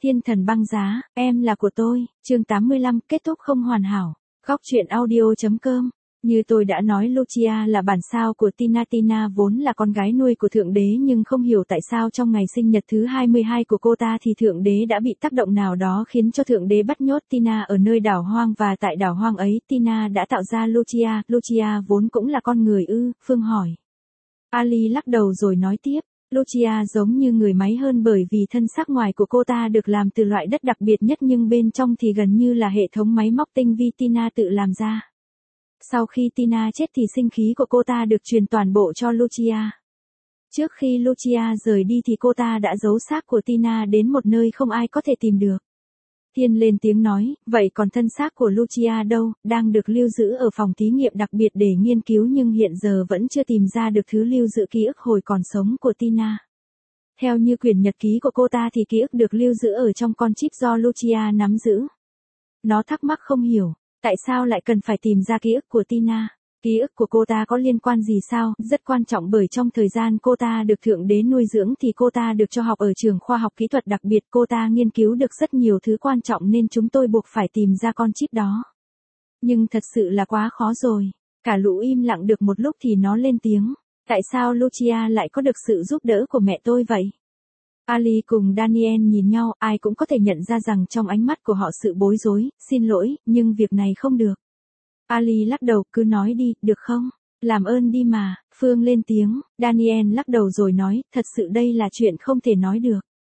Thiên thần băng giá, em là của tôi, chương 85, kết thúc không hoàn hảo. Góc truyện audio.com. Như tôi đã nói, Lucia là bản sao của Tina. Tina vốn là con gái nuôi của Thượng Đế, nhưng không hiểu tại sao trong ngày sinh nhật thứ 22 của cô ta thì Thượng Đế đã bị tác động nào đó khiến cho Thượng Đế bắt nhốt Tina ở nơi đảo hoang, và tại đảo hoang ấy Tina đã tạo ra Lucia. Lucia vốn cũng là con người ư? Phương hỏi. Ali lắc đầu rồi nói tiếp. Lucia giống như người máy hơn, bởi vì thân xác ngoài của cô ta được làm từ loại đất đặc biệt nhất, nhưng bên trong thì gần như là hệ thống máy móc tinh vi Tina tự làm ra. Sau khi Tina chết thì sinh khí của cô ta được truyền toàn bộ cho Lucia. Trước khi Lucia rời đi thì cô ta đã giấu xác của Tina đến một nơi không ai có thể tìm được. Thiên lên tiếng nói, vậy còn thân xác của Lucia đâu? Đang được lưu giữ ở phòng thí nghiệm đặc biệt để nghiên cứu, nhưng hiện giờ vẫn chưa tìm ra được thứ lưu giữ ký ức hồi còn sống của Tina. Theo như quyển nhật ký của cô ta thì ký ức được lưu giữ ở trong con chip do Lucia nắm giữ. Nó thắc mắc không hiểu, tại sao lại cần phải tìm ra ký ức của Tina? Ký ức của cô ta có liên quan gì sao? Rất quan trọng, bởi trong thời gian cô ta được Thượng Đế nuôi dưỡng thì cô ta được cho học ở trường khoa học kỹ thuật đặc biệt. Cô ta nghiên cứu được rất nhiều thứ quan trọng nên chúng tôi buộc phải tìm ra con chip đó. Nhưng thật sự là quá khó rồi. Cả lũ im lặng được một lúc thì nó lên tiếng. Tại sao Lucia lại có được sự giúp đỡ của mẹ tôi vậy? Ali cùng Daniel nhìn nhau, ai cũng có thể nhận ra rằng trong ánh mắt của họ sự bối rối. Xin lỗi, nhưng việc này không được. Ali lắc đầu, cứ nói đi, được không? Làm ơn đi mà. Phương lên tiếng. Daniel lắc đầu rồi nói, thật sự đây là chuyện không thể nói được.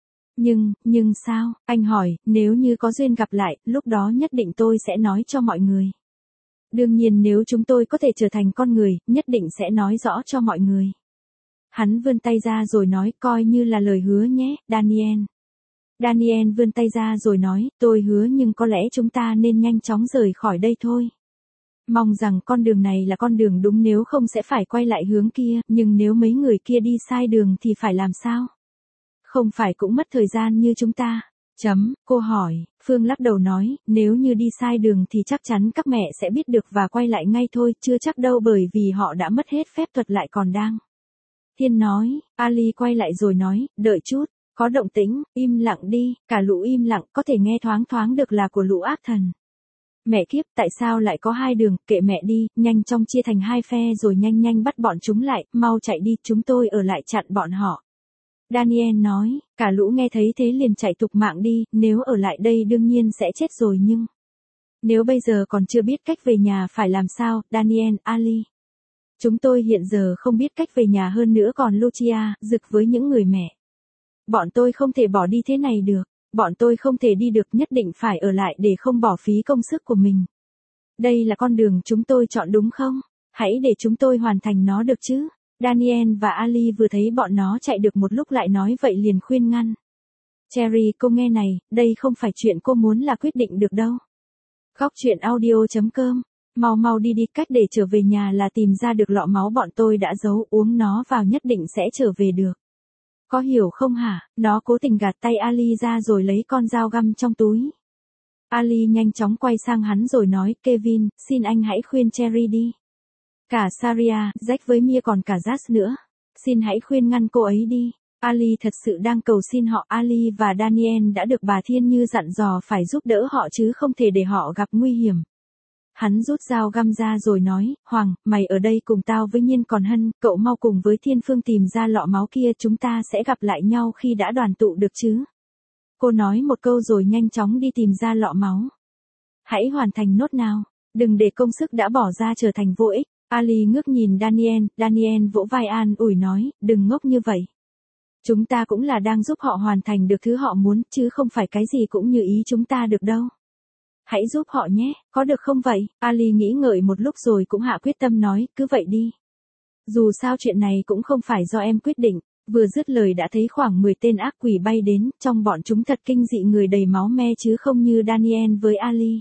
Nhưng sao? Anh hỏi, nếu như có duyên gặp lại, lúc đó nhất định tôi sẽ nói cho mọi người. Đương nhiên nếu chúng tôi có thể trở thành con người, nhất định sẽ nói rõ cho mọi người. Hắn vươn tay ra rồi nói, coi như là lời hứa nhé, Daniel. Daniel vươn tay ra rồi nói, tôi hứa, nhưng có lẽ chúng ta nên nhanh chóng rời khỏi đây thôi. Mong rằng con đường này là con đường đúng, nếu không sẽ phải quay lại hướng kia, nhưng nếu mấy người kia đi sai đường thì phải làm sao? Không phải cũng mất thời gian như chúng ta? Cô hỏi. Phương lắc đầu nói, nếu như đi sai đường thì chắc chắn các mẹ sẽ biết được và quay lại ngay thôi, chưa chắc đâu, bởi vì họ đã mất hết phép thuật lại còn đang. Thiên nói. Ali quay lại rồi nói, đợi chút, có động tĩnh, im lặng đi. Cả lũ im lặng, có thể nghe thoáng thoáng được là của lũ ác thần. Mẹ kiếp, tại sao lại có hai đường? Kệ mẹ đi, nhanh chóng chia thành hai phe rồi nhanh bắt bọn chúng lại, mau chạy đi, chúng tôi ở lại chặn bọn họ. Daniel nói. Cả lũ nghe thấy thế liền chạy thục mạng đi. Nếu ở lại đây đương nhiên sẽ chết rồi, nhưng nếu bây giờ còn chưa biết cách về nhà phải làm sao? Daniel, Ali. Chúng tôi hiện giờ không biết cách về nhà, hơn nữa còn Lucia, rực với những người mẹ. Bọn tôi không thể bỏ đi thế này được. Bọn tôi không thể đi được, nhất định phải ở lại để không bỏ phí công sức của mình. Đây là con đường chúng tôi chọn đúng không? Hãy để chúng tôi hoàn thành nó được chứ? Daniel và Ali vừa thấy bọn nó chạy được một lúc lại nói vậy liền khuyên ngăn. Cherry, cô nghe này, đây không phải chuyện cô muốn là quyết định được đâu. Góc truyện audio.com. Mau đi, cách để trở về nhà là tìm ra được lọ máu bọn tôi đã giấu, uống nó vào nhất định sẽ trở về được. Có hiểu không hả? Nó cố tình gạt tay Ali ra rồi lấy con dao găm trong túi. Ali nhanh chóng quay sang hắn rồi nói, Kevin, xin anh hãy khuyên Cherry đi. Cả Saria, Jack với Mia còn cả Jazz nữa. Xin hãy khuyên ngăn cô ấy đi. Ali thật sự đang cầu xin họ. Ali và Daniel đã được bà Thiên Như dặn dò phải giúp đỡ họ chứ không thể để họ gặp nguy hiểm. Hắn rút dao găm ra rồi nói, Hoàng, mày ở đây cùng tao với Nhiên, còn Hân, cậu mau cùng với Thiên Phương tìm ra lọ máu kia, chúng ta sẽ gặp lại nhau khi đã đoàn tụ được chứ. Cô nói một câu rồi nhanh chóng đi tìm ra lọ máu. Hãy hoàn thành nốt nào, đừng để công sức đã bỏ ra trở thành vô ích. Ali ngước nhìn Daniel vỗ vai an ủi nói, đừng ngốc như vậy. Chúng ta cũng là đang giúp họ hoàn thành được thứ họ muốn, chứ không phải cái gì cũng như ý chúng ta được đâu. Hãy giúp họ nhé, có được không vậy? Ali nghĩ ngợi một lúc rồi cũng hạ quyết tâm nói, cứ vậy đi. Dù sao chuyện này cũng không phải do em quyết định. Vừa dứt lời đã thấy khoảng 10 tên ác quỷ bay đến, trong bọn chúng thật kinh dị, người đầy máu me chứ không như Daniel với Ali.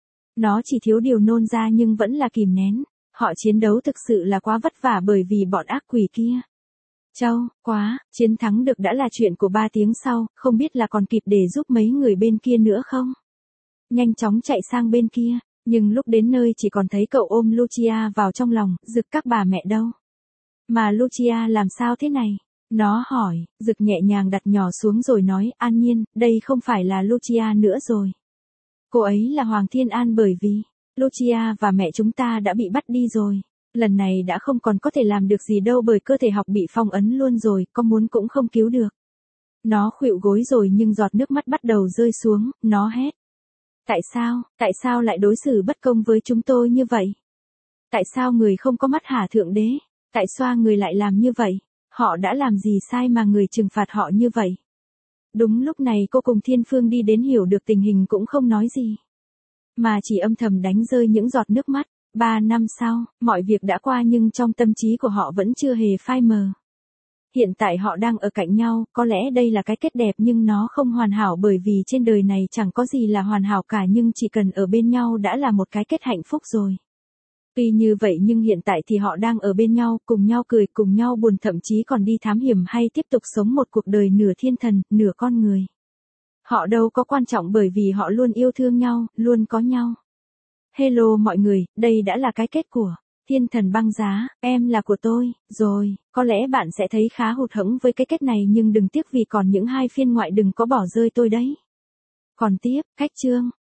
Nó chỉ thiếu điều nôn ra nhưng vẫn là kìm nén. Họ chiến đấu thực sự là quá vất vả bởi vì bọn ác quỷ kia. Châu, quá, chiến thắng được đã là chuyện của 3 tiếng sau, không biết là còn kịp để giúp mấy người bên kia nữa không? Nhanh chóng chạy sang bên kia, nhưng lúc đến nơi chỉ còn thấy cậu ôm Lucia vào trong lòng, rực các bà mẹ đâu. Mà Lucia làm sao thế này? Nó hỏi, Dực nhẹ nhàng đặt nhỏ xuống rồi nói, An Nhiên, đây không phải là Lucia nữa rồi. Cô ấy là Hoàng Thiên An bởi vì, Lucia và mẹ chúng ta đã bị bắt đi rồi. Lần này đã không còn có thể làm được gì đâu bởi cơ thể học bị phong ấn luôn rồi, có muốn cũng không cứu được. Nó khuỵu gối rồi nhưng giọt nước mắt bắt đầu rơi xuống, nó hét. Tại sao lại đối xử bất công với chúng tôi như vậy? Tại sao người không có mắt hả Thượng Đế? Tại sao người lại làm như vậy? Họ đã làm gì sai mà người trừng phạt họ như vậy? Đúng lúc này cô cùng Thiên Phương đi đến hiểu được tình hình cũng không nói gì. Mà chỉ âm thầm đánh rơi những giọt nước mắt. 3 năm sau, mọi việc đã qua nhưng trong tâm trí của họ vẫn chưa hề phai mờ. Hiện tại họ đang ở cạnh nhau, có lẽ đây là cái kết đẹp nhưng nó không hoàn hảo bởi vì trên đời này chẳng có gì là hoàn hảo cả nhưng chỉ cần ở bên nhau đã là một cái kết hạnh phúc rồi. Tuy như vậy nhưng hiện tại thì họ đang ở bên nhau, cùng nhau cười, cùng nhau buồn thậm chí còn đi thám hiểm hay tiếp tục sống một cuộc đời nửa thiên thần, nửa con người. Họ đâu có quan trọng bởi vì họ luôn yêu thương nhau, luôn có nhau. Hello mọi người, đây đã là cái kết của Thiên Thần Băng Giá, em là của tôi, rồi, có lẽ bạn sẽ thấy khá hụt hẫng với cái kết này nhưng đừng tiếc vì còn những 2 phiên ngoại đừng có bỏ rơi tôi đấy. Còn tiếp, khách chương.